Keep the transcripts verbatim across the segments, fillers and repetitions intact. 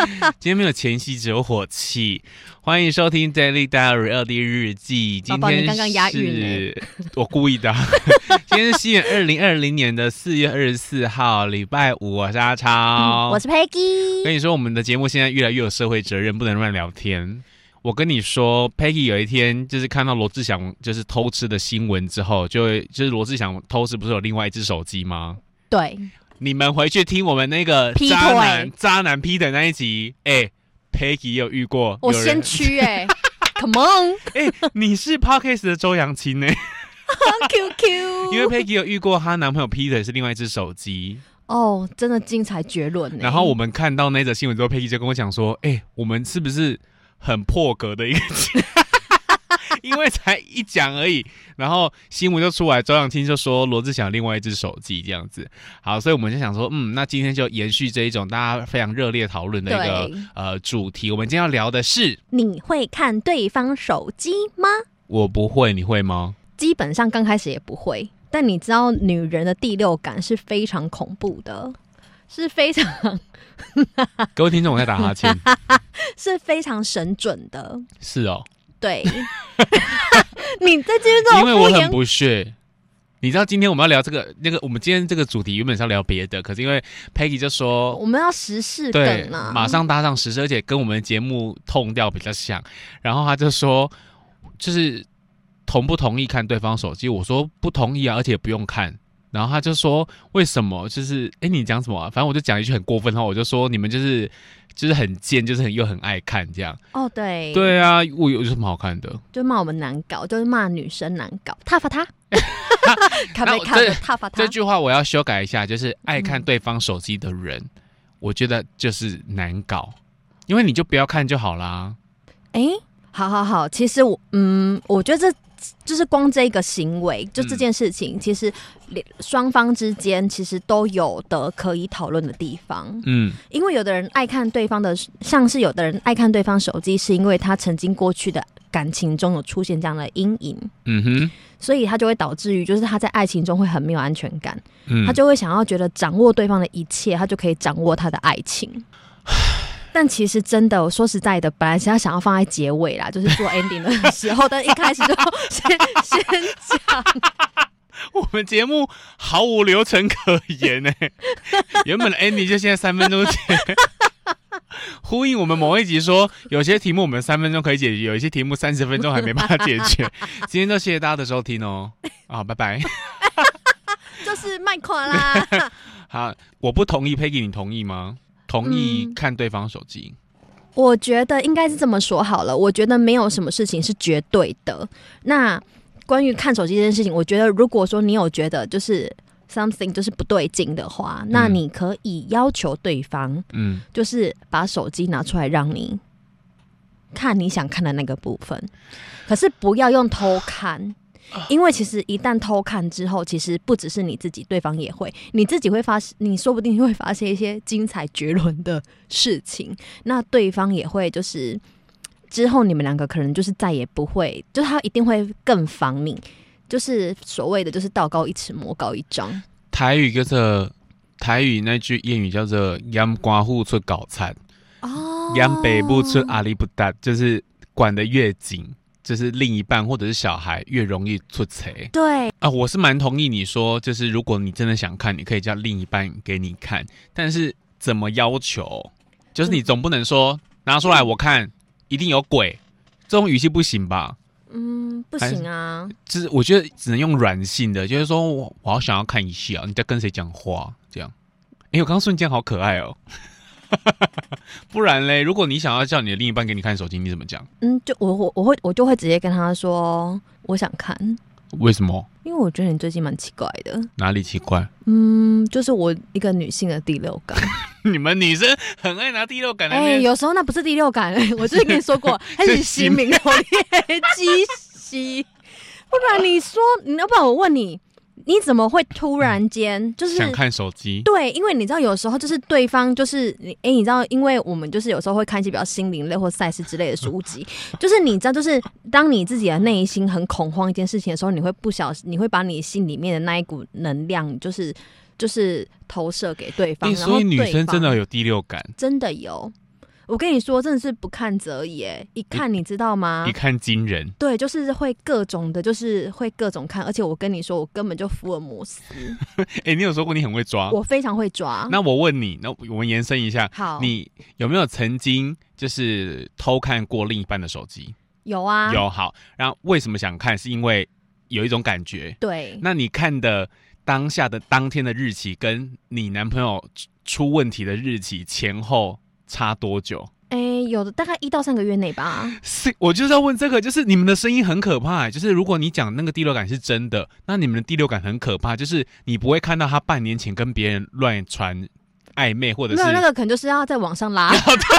今天没有前戏，只有火气。欢迎收听 Daily Diary 二 D 日记。今天是宝宝你刚刚押韵我故意的。今天是西元二零二零年的四月二十四号，礼拜五。我是阿超、 嗯，我是 Peggy。 跟你说，我们的节目现在越来越有社会责任，不能乱聊天。我跟你说 ，Peggy 有一天就是看到罗志祥就是偷吃的新闻之后，就会就是罗志祥偷吃不是有另外一只手机吗？ 对， 你们回去听我们那个渣男渣男劈腿那一集，哎、欸、，Peggy 也有遇过， 我先驱哎、欸、，Come on， 哎、欸，你是 Podcast 的周扬青呢、欸、 ？Q Q， 因为 Peggy 有遇过她男朋友劈腿是另外一只手机。 哦，真的精彩绝伦呢。 然后我们看到那则新闻之后 ，Peggy 就跟我讲说，哎、欸，我们是不是很破格的一个因为才一讲而已，然后新闻就出来，周扬青就说罗志祥另外一只手机这样子。好，所以我们就想说，嗯，那今天就延续这一种大家非常热烈讨论的一个呃主题。我们今天要聊的是， 你会看对方手机吗？ 我不会，你会吗？ 基本上刚开始也不会，但你知道女人的第六感是非常恐怖的，是非常各位听众我在打哈欠是非常神准的。 是哦， 对你在继续这种敷衍， 因为我很不屑。你知道今天我们要聊这个那个，我们今天这个主题原本是要聊别的，可是因为 Peggy 就说我们要时事梗啊， 对，马上搭上时事，而且跟我们的节目痛调比较像。然后他就说，就是同不同意看对方手机？我说不同意啊，而且不用看。然后他就说为什么？就是哎，你讲什么啊？反正我就讲一句很过分的话，我就说你们就是就是很贱，就是很又很爱看这样。 哦，对， 对啊，我有什么好看的？ 就骂我们难搞，就是骂女生难搞，挞伐他，卡贝卡的挞伐他。 这句话我要修改一下，就是爱看对方手机的人，嗯、我觉得就是难搞，因为你就不要看就好啦。 哎，好好好，其实我嗯，我觉得这。就是光这个行为，就这件事情，嗯、其实双方之间其实都有的可以讨论的地方。嗯，因为有的人爱看对方的，像是有的人爱看对方手机，是因为他曾经过去的感情中有出现这样的阴影。嗯哼，所以他就会导致于，就是他在爱情中会很没有安全感。嗯，他就会想要觉得掌握对方的一切，他就可以掌握他的爱情。但其实真的，我说实在的，本来是要想要放在结尾啦，就是做 ending 的时候，但一开始就先先讲。 我们节目毫无流程可言呢、欸，原本的 ending 就现在三分钟前，呼应我们某一集说，有些题目我们三分钟可以解决，有一些题目三十分钟还没办法解决。今天就谢谢大家的收听哦，啊，拜拜。 就是卖款啦。 好，我不同意 ，Peggy 你同意吗？同意看对方手机、嗯， 我觉得应该是这么说好了。我觉得没有什么事情是绝对的。那关于看手机这件事情，我觉得如果说你有觉得就是 something 就是不对劲的话，嗯、那你可以要求对方，嗯，就是把手机拿出来让你看你想看的那个部分，可是不要用偷看。因为其实一旦偷看之后，其实不只是你自己，对方也会，你自己会发，你说不定会发现一些精彩绝伦的事情，那对方也会就是之后你们两个可能就是再也不会，就是他一定会更防你，就是所谓的就是道高一尺魔高一丈。 台语叫做台语那句谚语叫做养寡妇出高产，哦，养北部出阿里不达，就是管得越紧。就是另一半或者是小孩越容易出贼。 对啊，我是蛮同意你说，就是如果你真的想看，你可以叫另一半给你看，但是怎么要求？就是你总不能说拿出来我看，一定有鬼，这种语气不行吧？ 嗯，不行啊。 就是我觉得只能用软性的，就是说我我好想要看一下，你在跟谁讲话这样。哎，我刚刚瞬间好可爱哦。不然嘞，如果你想要叫你的另一半给你看手机，你怎么讲？ 嗯，就我我我会我就会直接跟他说，我想看。 为什么？ 因为我觉得你最近蛮奇怪的。 哪里奇怪？ 嗯，就是我一个女性的第六感。 你们女生很爱拿第六感来。哎、 欸，有时候那不是第六感，我之前跟你说过，它是心鸣口裂鸡息。不然你说，你要不然我问你。你怎么会突然间就是想看手机？ 对，因为你知道有时候就是对方就是你，哎，你知道，因为我们就是有时候会看一些比较心灵类或赛事之类的书籍，就是你知道，就是当你自己的内心很恐慌一件事情的时候，你会不小心，你会把你心里面的那一股能量，就是就是投射给对方。 欸、所以女生真的有第六感， 真的有。 我跟你说，真的是不看则已，哎，一看你知道吗？ 一看惊人。 对，就是会各种的，就是会各种看，而且我跟你说，我根本就福尔摩斯。 哎、欸，你有说过你很会抓？ 我非常会抓。 那我问你，那我们延伸一下， 好， 你有没有曾经就是偷看过另一半的手机？ 有啊， 有。好，然后为什么想看？是因为有一种感觉。 对。 那你看的当下的当天的日期，跟你男朋友出问题的日期前后差多久？ 哎、欸，有的大概一到三个月内吧。 是，我就是要问这个，就是你们的声音很可怕、欸，就是如果你讲那个第六感是真的，那你们的第六感很可怕，就是你不会看到他半年前跟别人乱传暧昧，或者是没有那个可能就是要在网上拉。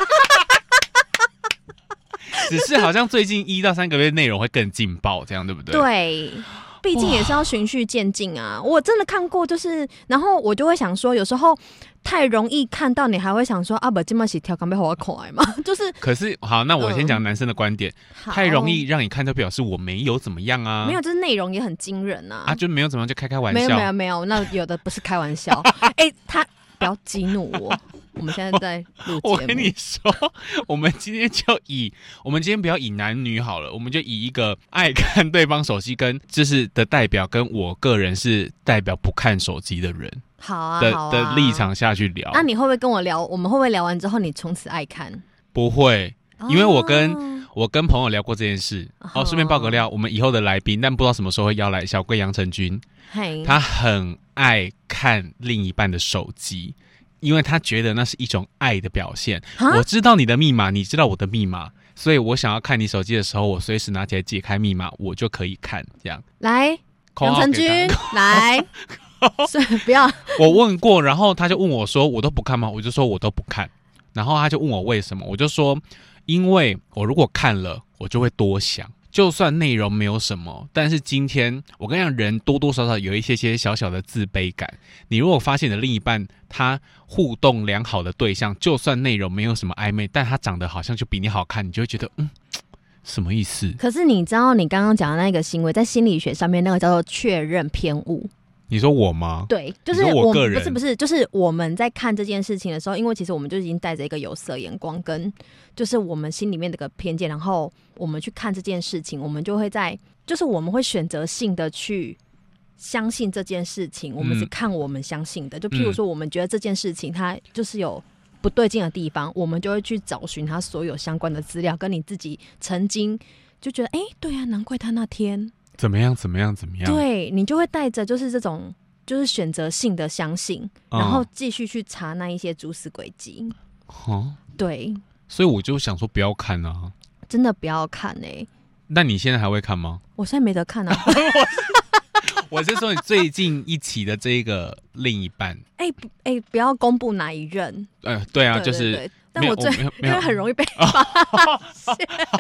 只是好像最近一到三个月内容会更劲爆，这样对不对？ 对。毕竟也是要循序渐进啊！我真的看过，就是然后我就会想说，有时候太容易看到，你还会想说啊，不，这么洗跳，刚被我口来嘛，就是。 可是好，那我先讲男生的观点， 嗯、 太容易让你看，就表示我没有怎么样啊。 没有，就是内容也很惊人啊。 啊，就没有怎么样，就开开玩笑。 没有没有没有，那有的不是开玩笑。哎、欸，他不要激怒我。我们现在在录节目。 我跟你说，我们今天就以我们今天不要以男女好了，我们就以一个爱看对方手机跟就是的代表，跟我个人是代表不看手机的人。 好啊， 的好啊的立场下去聊。 那你会不会跟我聊？我们会不会聊完之后，你从此爱看？ 不会，因为我跟、 哦、 我跟朋友聊过这件事。哦，顺便爆个料，我们以后的来宾，但不知道什么时候会邀来小贵杨成军。他很爱看另一半的手机。因为他觉得那是一种爱的表现。我知道你的密码，你知道我的密码，所以我想要看你手机的时候，我随时拿起来解开密码，我就可以看。这样， 来，杨成军，来，不要。 我问过，然后他就问我说：“我都不看吗？”我就说：“我都不看。”然后他就问我为什么，我就说：“因为我如果看了，我就会多想。”就算内容没有什么，但是今天我跟你讲，人多多少少有一些些小小的自卑感。你如果发现你的另一半他互动良好的对象，就算内容没有什么暧昧，但他长得好像就比你好看，你就会觉得嗯，什么意思？ 可是你知道你刚刚讲的那个行为，在心理学上面那个叫做确认偏误。 你说我吗？ 对，就是我个人不是不是，就是我们在看这件事情的时候，因为其实我们就已经带着一个有色眼光，跟就是我们心里面的个偏见，然后我们去看这件事情，我们就会在，就是我们会选择性的去相信这件事情，我们是看我们相信的。嗯、就譬如说，我们觉得这件事情它就是有不对劲的地方，我们就会去找寻它所有相关的资料，跟你自己曾经就觉得，哎、欸，对啊，难怪他那天。 怎么样？怎么样？怎么样？ 对，你就会带着就是这种就是选择性的相信，嗯、然后继续去查那一些蛛丝轨迹。 哦， 对， 所以我就想说不要看啊， 真的不要看哎、欸。 那你现在还会看吗？ 我现在没得看啊。 我是说你最近一起的这个另一半。 哎哎、欸欸，不要公布哪一任。 呃，对啊， 对对对， 就是但我最我因为很容易被发现。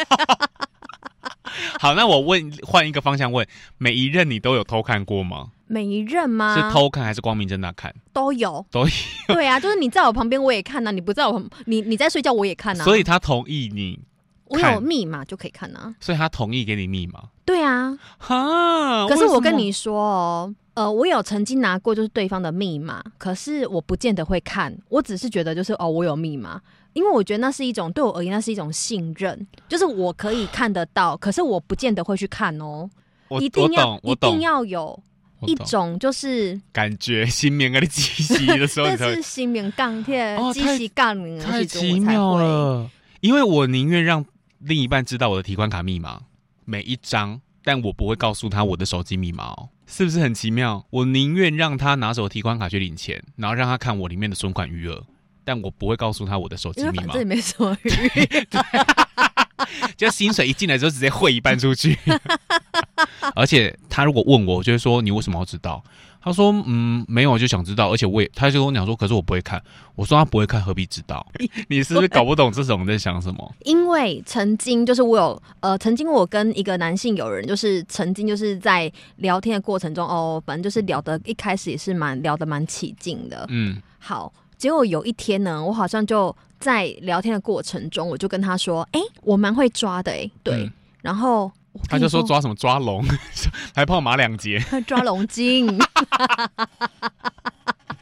好，那我问，换一个方向问，每一任你都有偷看过吗？ 每一任吗？ 是偷看还是光明正大看？ 都有， 都有。 对啊，就是你在我旁边我也看啊，你不在我旁，你你在睡觉我也看啊。 所以他同意你看，我有密码就可以看啊。 所以他同意给你密码？ 对啊。 哈， 可是我跟你说哦，呃，我有曾经拿过就是对方的密码，可是我不见得会看，我只是觉得就是哦，我有密码。因为我觉得那是一种对我而言，那是一种信任，就是我可以看得到，可是我不见得会去看哦。 我一定要一定要有一种就是感觉新棉跟你积习的时候， 这是新棉钢铁积习杠铃， 太奇妙了。因为我宁愿让另一半知道我的提款卡密码每一张，但我不会告诉他我的手机密码哦，是不是很奇妙？我宁愿让他拿着我提款卡去领钱，然后让他看我里面的存款余额。但我不会告诉他我的手机密码， 反正也没什么余裕。 就薪水一进来之后直接汇一半出去。而且他如果问我，我就会说你为什么要知道？他说嗯没有，我就想知道。而且我也，他就跟我讲说，可是我不会看。我说他不会看，何必知道？你是不是搞不懂这种在想什么？ 因为曾经就是我有呃，曾经我跟一个男性友人，就是曾经就是在聊天的过程中，哦，反正就是聊的，一开始也是蛮聊得蛮起劲的。嗯，好。结果有一天呢，我好像就在聊天的过程中，我就跟他说：“哎、欸，我蛮会抓的、欸，哎，对。嗯”然后他就说：“抓什么？抓龙，还泡马两节， 抓龙筋。”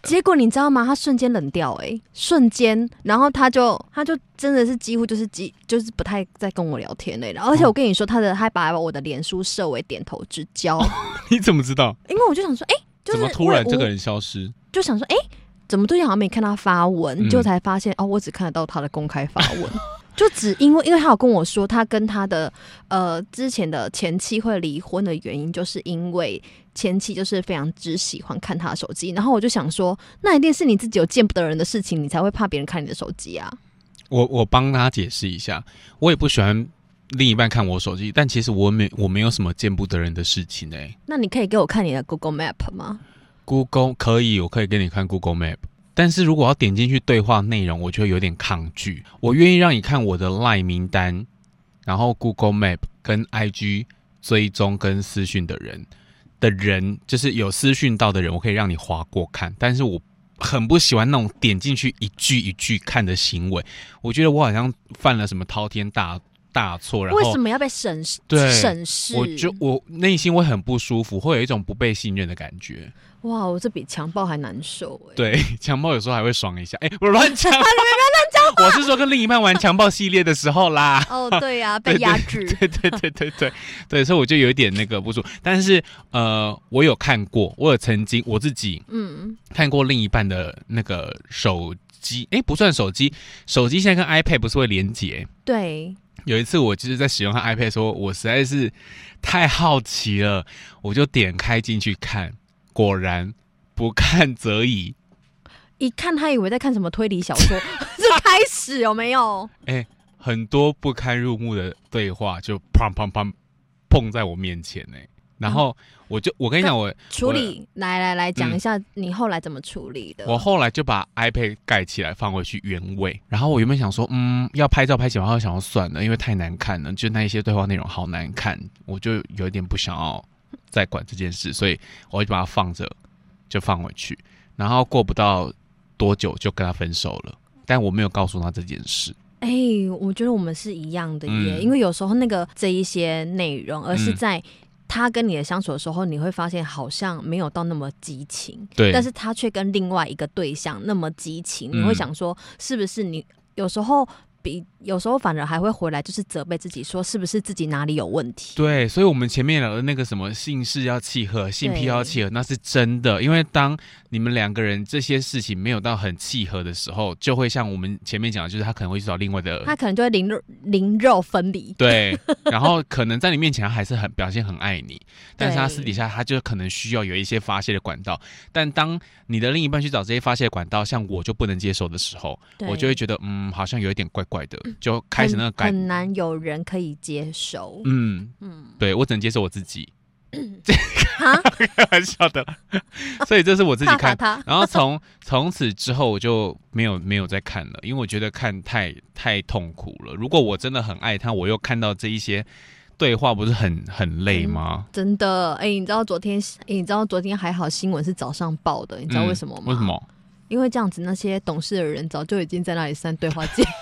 结果你知道吗？他瞬间冷掉、欸，哎，瞬间，然后他就他就真的是几乎就是几就是不太在跟我聊天嘞、欸。而且我跟你说，他的他把我的脸书设为点头之交。哦、 你怎么知道？ 因为我就想说，哎、欸，就是、 怎么突然这个人消失？ 就想说，哎、欸，怎么最近好像没看他发文， 嗯、 就才发现哦，我只看得到他的公开发文。就只因为，因为他有跟我说，他跟他的呃之前的前妻会离婚的原因，就是因为前妻就是非常只喜欢看他的手机。然后我就想说，那一定是你自己有见不得人的事情，你才会怕别人看你的手机啊。 我我帮他解释一下，我也不喜欢另一半看我手机，但其实我没我没有什么见不得人的事情哎、欸。 那你可以给我看你的 Google Map 吗 ？Google 可以，我可以给你看 Google Map。但是如果要点进去对话内容，我就会有点抗拒。我愿意让你看我的 LINE 名单，然后 Google Map 跟 I G 追踪跟私讯的人的人，就是有私讯到的人，我可以让你滑过看。但是我很不喜欢那种点进去一句一句看的行为。我觉得我好像犯了什么滔天大大错，然后为什么要被审视？ 对， 审视， 我就我内心会很不舒服，会有一种不被信任的感觉。 哇，我这比强暴还难受哎、欸！ 对，强暴有时候还会爽一下。哎、欸，我乱讲，你们不要乱讲。我是说跟另一半玩强暴系列的时候啦。 哦，对呀、啊，被压制。 对对对对对对，所以我就有一点那个不舒服。但是呃，我有看过，我有曾经我自己嗯看过另一半的那个手机，哎、欸，不算手机，手机现在跟 iPad 不是会连结？ 对。 有一次我就是在使用他 iPad 的时候，我实在是太好奇了，我就点开进去看。果然不看则已， 一看他以为在看什么推理小说，是开始有没有？ 哎、欸，很多不堪入目的对话就砰砰砰碰在我面前哎、欸，然后我就我跟你讲，我处理来来来讲一下你后来怎么处理的。 我后来就把 iPad 盖起来放回去原位，然后我原本想说，嗯，要拍照拍起来，然后想要算了，因为太难看了，就那一些对话内容好难看，我就有一点不想要再管这件事，所以我就把它放着，就放回去。然后过不到多久就跟他分手了，但我没有告诉他这件事。 哎、欸，我觉得我们是一样的耶、嗯，因为有时候那个这一些内容，而是在他跟你的相处的时候，你会发现好像没有到那么激情， 对， 但是他却跟另外一个对象那么激情，你会想说，是不是你有时候？比有时候反而还会回来，就是责备自己，说是不是自己哪里有问题？ 对，所以我们前面聊的那个什么性事要契合，性癖要契合，那是真的。因为当你们两个人这些事情没有到很契合的时候，就会像我们前面讲的，就是他可能会去找另外的， 他可能就会灵肉灵肉分离。 对，然后可能在你面前他还是很表现很爱你，但是他私底下他就可能需要有一些发泄的管道。但当你的另一半去找这些发泄的管道，像我就不能接受的时候，我就会觉得嗯，好像有一点怪怪的，就开始那个感很, 很难有人可以接受。 嗯嗯，对，我只能接受我自己。 哈， 开玩笑的，所以这是我自己看。 他他他然后从从此之后我就没有没有再看了，因为我觉得看太太痛苦了。如果我真的很爱他，我又看到这一些对话，不是很很累吗？ 嗯、真的，哎、欸，你知道昨天，哎、欸，你知道昨天还好新闻是早上报的，你知道为什么吗？ 嗯、为什么？ 因为这样子，那些懂事的人早就已经在那里删对话记录。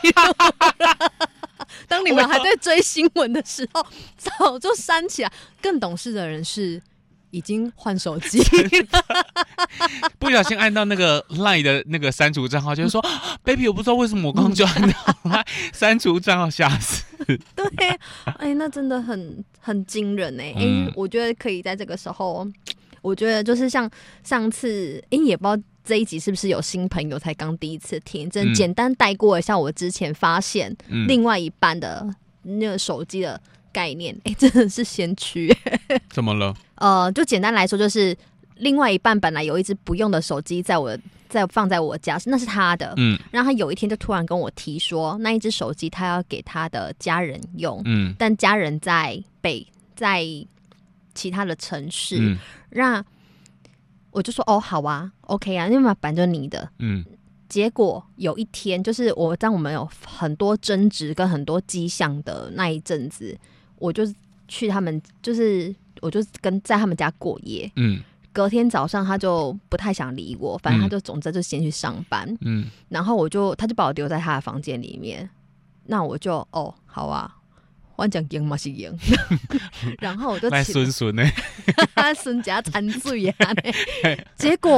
当你们还在追新闻的时候，早就删起来。更懂事的人是已经换手机， 不小心按到那个 LINE 的那个删除账号，就是说，baby， 我不知道为什么我刚刚就按到删除账号，吓死。 对，哎、欸，那真的很很惊人哎、欸！哎、嗯欸，我觉得可以在这个时候，我觉得就是像上次，哎、欸，也不知道。这一集是不是有新朋友才刚第一次听？真简单带过一下我之前发现另外一半的那个手机的概念，哎、欸，真的是先驱。 怎么了？ 呃，就简单来说，就是另外一半本来有一只不用的手机在我在放在我家，那是他的，嗯，然后他有一天就突然跟我提说，那一只手机他要给他的家人用，嗯，但家人在北在其他的城市，嗯，那。我就说哦好啊 OK 啊，因为嘛本来就是你的，嗯，结果有一天就是我当我们有很多争执跟很多迹象的那一阵子，我就去他们，就是我就跟在他们家过夜，嗯，隔天早上他就不太想理我，反正他就总之就先去上班，嗯，然后我就他就把我丢在他的房间里面，那我就哦好啊。我讲赢嘛是赢，然后我就来孙孙呢， 孙家馋嘴啊，结果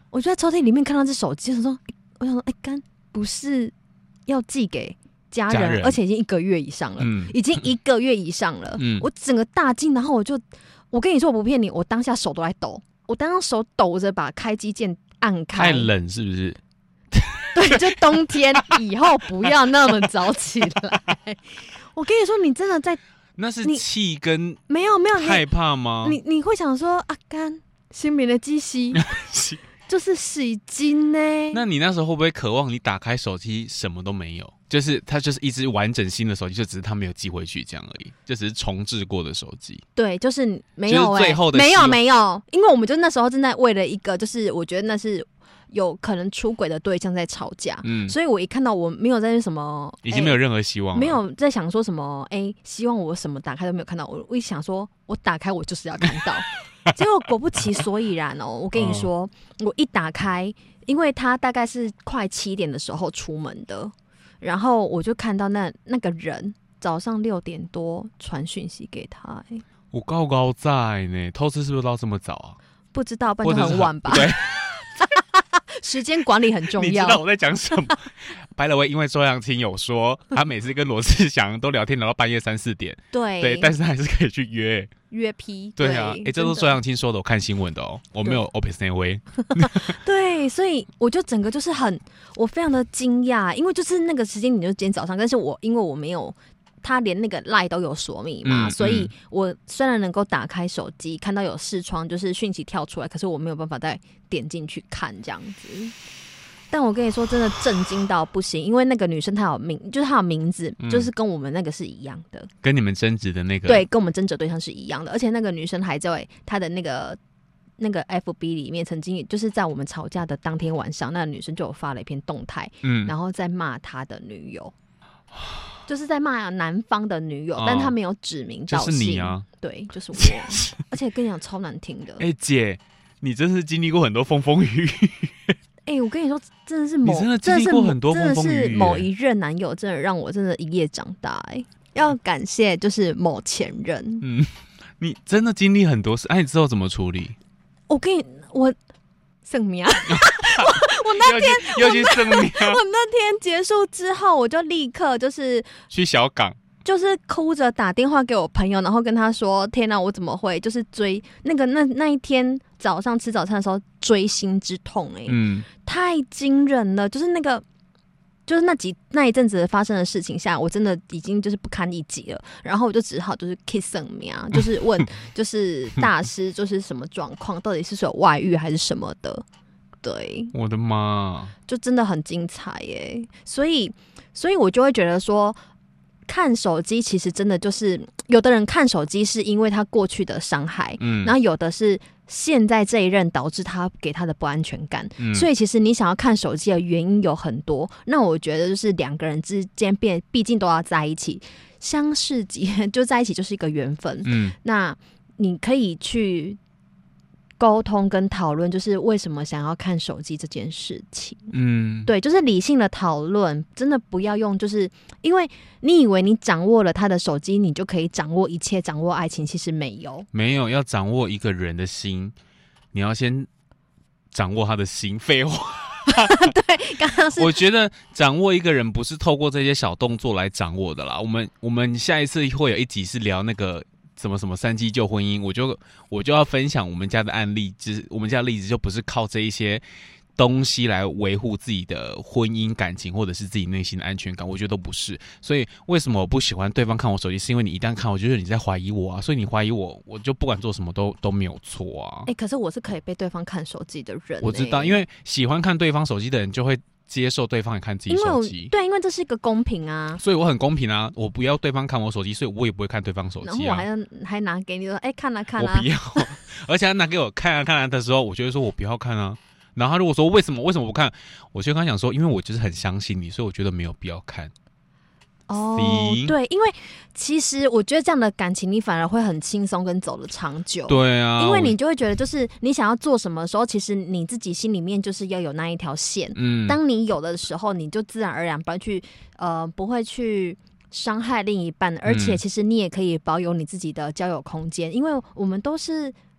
我就在抽屉里面看到这手机，我说，欸、我想说，哎、欸，干不是要寄给家人， 家人而且已经一个月以上了，嗯、已经一个月以上了，嗯、我整个大惊，然后我就，我跟你说我不骗你，我当下手都在抖，我当下手抖着把开机键按开， 太冷是不是？ 对，就冬天以后不要那么早起来。我跟你说，你真的在那是气跟没有没有害怕吗？ 你你会想说啊，干新民的机洗就是洗精呢？ 那你那时候会不会渴望你打开手机什么都没有？就是它就是一只完整新的手机，就只是它没有寄回去这样而已，就只是重置过的手机。 对，就是没有、欸， 就是最后的没有没有，因为我们就那时候正在为了一个，就是我觉得那是。有可能出轨的对象在吵架，嗯，所以我一看到我没有在什么， 已经没有任何希望了， 没有在想说什么，哎、欸，希望我什么打开都没有看到，我我一想说，我打开我就是要看到，结果果不其所以然哦，我跟你说，嗯、我一打开，因为他大概是快七点的时候出门的，然后我就看到那那个人早上六点多传讯息给他、欸， 我高高在呢，偷吃是不是到这么早啊？ 不知道，不然就很晚吧？ 对。 时间管理很重要。 你知道我在讲什么？By the way， 因为周扬青有说，他每次跟罗志祥都聊天聊到半夜三四点， 对对，但是他还是可以去约约批。 对啊，哎、欸，这都是周扬青说的，我看新闻的哦，我没有 Opus 那位。 对，所以我就整个就是很，我非常的惊讶，因为就是那个时间你就今天早上，但是我因为我没有。他连那个 LINE 都有锁密码、嗯，所以我虽然能够打开手机看到有视窗，就是讯息跳出来，可是我没有办法再点进去看这样子。但我跟你说，真的震惊到不行，因为那个女生她有名，就是她有名字、嗯，就是跟我们那个是一样的， 跟你们争执的那个， 对，跟我们争执对象是一样的，而且那个女生还在她的那个那个 F B 里面，曾经就是在我们吵架的当天晚上，那个女生就有发了一篇动态，嗯，然后在骂她的女友。就是在骂男方的女友、哦，但他没有指名道姓。 就是你啊， 对，就是我。而且跟你讲超难听的。 哎、欸，姐，你真是经历过很多风风雨雨。 哎、欸，我跟你说，真的是某， 你真的经历过很多风风雨雨。 真的是某一任男友，真的让我真的一夜长大、欸。哎，要感谢就是某前任。 嗯，你真的经历很多事，哎、啊，你之后怎么处理？ 我跟你我。圣命啊！我我那天又去圣命， 我那天结束之后，我就立刻就是去小港， 就是哭着打电话给我朋友，然后跟他说：“天哪，我怎么会就是追那个那那一天早上吃早餐的时候锥心之痛、欸？哎，嗯，太惊人了！就是那个。”就是那几那一阵子发生的事情下，我真的已经就是不堪一击了。然后我就只好就是 kiss 圣命，就是问就是大师就是什么状况，到底是有外遇还是什么的？对， 我的妈， 就真的很精彩耶！所以所以我就会觉得说，看手机其实真的就是有的人看手机是因为他过去的伤害，嗯，然后有的是。现在这一任导致他给他的不安全感、嗯，所以其实你想要看手机的原因有很多。那我觉得就是两个人之间变，毕竟都要在一起，相识几就在一起就是一个缘分。嗯，那你可以去沟通跟讨论，就是为什么想要看手机这件事情。嗯，对，就是理性的讨论，真的不要用，就是因为你以为你掌握了他的手机，你就可以掌握一切，掌握爱情，其实没有， 没有。要掌握一个人的心，你要先掌握他的心。废话。 对，刚刚是我觉得掌握一个人不是透过这些小动作来掌握的啦。我们我们下一次会有一集是聊那个。什么什么三机救婚姻，我就我就要分享我们家的案例，就是我们家的例子就不是靠这一些东西来维护自己的婚姻感情或者是自己内心的安全感，我觉得都不是。所以为什么我不喜欢对方看我手机，是因为你一旦看我，就是你在怀疑我啊，所以你怀疑我，我就不管做什么都都没有错啊。 哎、欸，可是我是可以被对方看手机的人、欸， 我知道，因为喜欢看对方手机的人就会。接受对方也看自己手机， 对，因为这是一个公平啊， 所以我很公平啊，我不要对方看我手机，所以我也不会看对方手机、啊。 然后我还要还拿给你说，哎、欸，看啊看啊， 我不要，而且他拿给我看啊看啊的时候，我就会说我不要看啊。然后他如果说为什么为什么不看，我就跟他讲说，因为我就是很相信你，所以我觉得没有必要看。 哦，对，因为其实我觉得这样的感情，你反而会很轻松跟走得长久。 对啊， 因为你就会觉得，就是你想要做什么的时候，其实你自己心里面就是要有那一条线。嗯，当你有的时候，你就自然而然不会去呃不会去伤害另一半，而且其实你也可以保有你自己的交友空间，因为我们都是。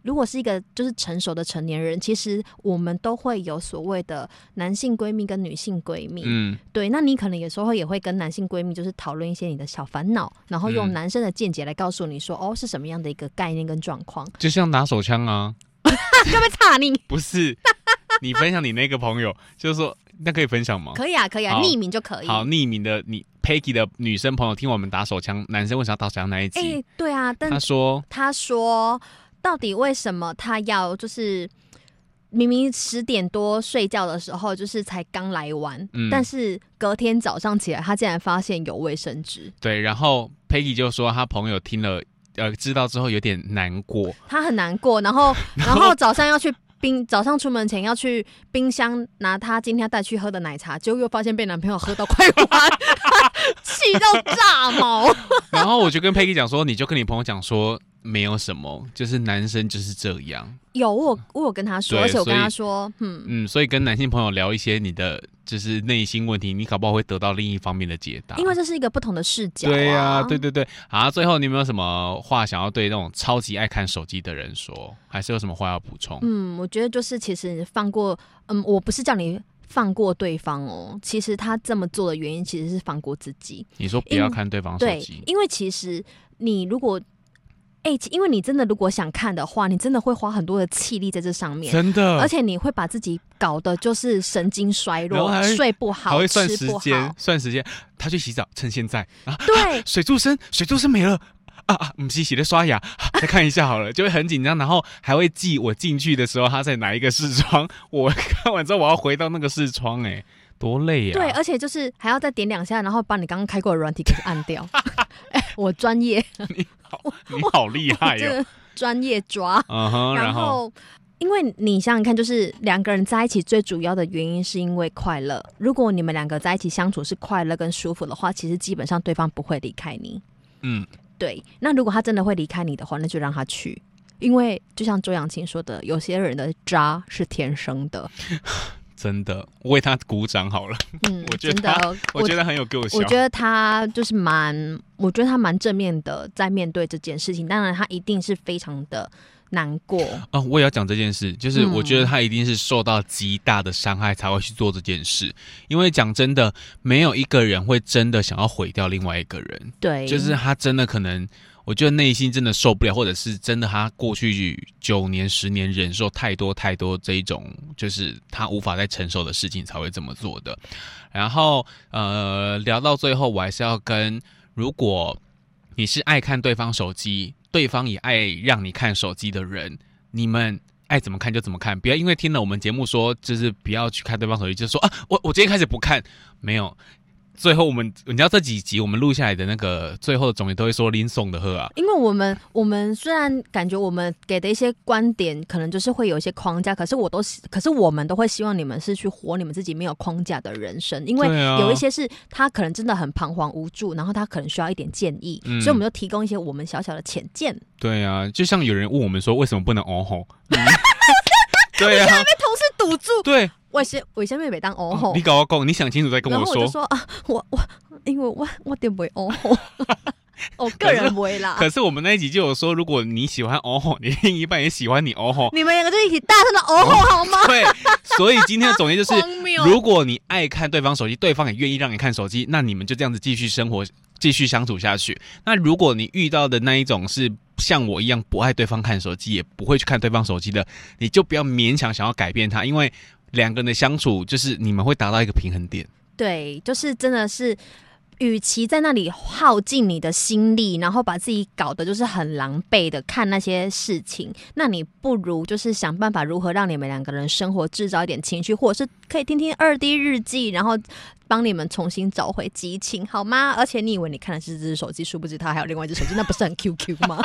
如果是一个就是成熟的成年人，其实我们都会有所谓的男性闺蜜跟女性闺蜜。嗯，对，那你可能有时候也会跟男性闺蜜就是讨论一些你的小烦恼，然后用男生的见解来告诉你说、嗯、哦是什么样的一个概念跟状况。 就像拿手枪啊， 就被插你。 不是，你分享你那个朋友，就是说那可以分享吗？ 可以啊，可以啊，匿名就可以。 好，匿名的你 Peggy 的女生朋友听我们打手枪，男生为什么要打手枪那一集？ 欸、对啊，但他说他说到底为什么他要就是明明十点多睡觉的时候就是才刚来完、嗯、但是隔天早上起来他竟然发现有卫生纸。 对，然后 Peggy 就说他朋友听了呃知道之后有点难过， 他很难过，然后然后早上要去冰早上出门前要去冰箱拿他今天带去喝的奶茶，结果又发现被男朋友喝到快完，气到炸毛。 然后我就跟 Peggy 讲说，你就跟你朋友讲说没有什么，就是男生就是这样。 有我有我有跟他说，而且我跟他说，嗯嗯，所以跟男性朋友聊一些你的就是内心问题，你搞不好会得到另一方面的解答， 因为这是一个不同的视角、啊。 对啊，对对对。好，最后你有没有什么话想要对那种超级爱看手机的人说？还是有什么话要补充？ 嗯，我觉得就是其实放过，嗯，我不是叫你放过对方哦，其实他这么做的原因其实是放过自己。 你说不要看对方手机， 对，因为其实你如果哎、欸，因为你真的如果想看的话，你真的会花很多的气力在这上面， 真的， 而且你会把自己搞得就是神经衰弱，睡不好， 还会算时间，算时间。他去洗澡，趁现在啊， 对， 啊、水柱声，水柱声没了。啊啊，不是洗的刷牙、啊，再看一下好了，就会很紧张，然后还会记我进去的时候他在哪一个视窗，我看完之后我要回到那个视窗、欸，哎，多累啊！ 对，而且就是还要再点两下，然后把你刚刚开过的软体给按掉。哎、欸，我专业， 你好，你好厉害哟、哦， 专业抓。 嗯哼， 然后。因为你想想看，就是两个人在一起最主要的原因是因为快乐。如果你们两个在一起相处是快乐跟舒服的话，其实基本上对方不会离开你。嗯，对。那如果他真的会离开你的话，那就让他去。因为就像周扬青说的，有些人的渣是天生的。 真的，我为他鼓掌好了。嗯，我觉得他，真的我觉得很有够笑。 我觉得他就是蛮，我觉得他蛮正面的在面对这件事情。当然，他一定是非常的难过啊、哦！我也要讲这件事，就是我觉得他一定是受到极大的伤害才会去做这件事。因为讲真的，没有一个人会真的想要毁掉另外一个人。 对， 就是他真的可能。我觉得内心真的受不了，或者是真的他过去九年、十年忍受太多太多这一种，就是他无法再承受的事情才会这么做的。然后呃，聊到最后，我还是要跟，如果你是爱看对方手机，对方也爱让你看手机的人，你们爱怎么看就怎么看，不要因为听了我们节目说，就是不要去看对方手机，就说啊，我我今天开始不看，没有。最后我们，你知道这几集我们录下来的那个最后的总结都会说林送的喝啊， 因为我们我们虽然感觉我们给的一些观点可能就是会有一些框架，可是我都可是我们都会希望你们是去活你们自己没有框架的人生，因为有一些是他可能真的很彷徨无助，然后他可能需要一点建议，嗯、所以我们就提供一些我们小小的浅见。 对啊，就像有人问我们说为什么不能哦吼，嗯、对啊， 你现在被同事堵住， 对。 我先我先妹妹当哦吼、 哦，你搞我讲，你想清楚再跟我说。 然后我就说啊，我我因为我我点不会哦吼，我个人不会啦。 可是我们那一集就有说，如果你喜欢哦吼，你另一半也喜欢你哦吼， 你们两个就一起大声的哦吼好吗？ 对，所以今天的总结就是，如果你爱看对方手机，对方也愿意让你看手机，那你们就这样子继续生活，继续相处下去。那如果你遇到的那一种是像我一样不爱对方看手机，也不会去看对方手机的，你就不要勉强想要改变他，因为两个人的相处就是你们会达到一个平衡点。 对，就是真的是与其在那里耗尽你的心力，然后把自己搞得就是很狼狈的看那些事情，那你不如就是想办法如何让你们两个人生活制造一点情绪，或者是可以听听二 D 日记，然后帮你们重新找回激情，好吗？而且你以为你看的是这只手机，殊不知他还有另外一只手机，那不是很 Q Q 吗？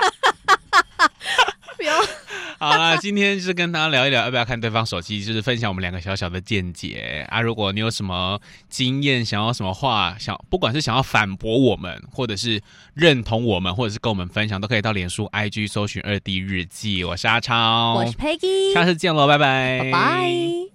不要。 好啦，今天就是跟大家聊一聊要不要看对方手机，就是分享我们两个小小的见解啊。如果你有什么经验，想要什么话，想不管是想要反驳我们，或者是认同我们，或者是跟我们分享，都可以到脸书 I G 搜寻二 D 日记。我是阿超， 我是 Peggy， 下次见喽，拜拜， 拜拜。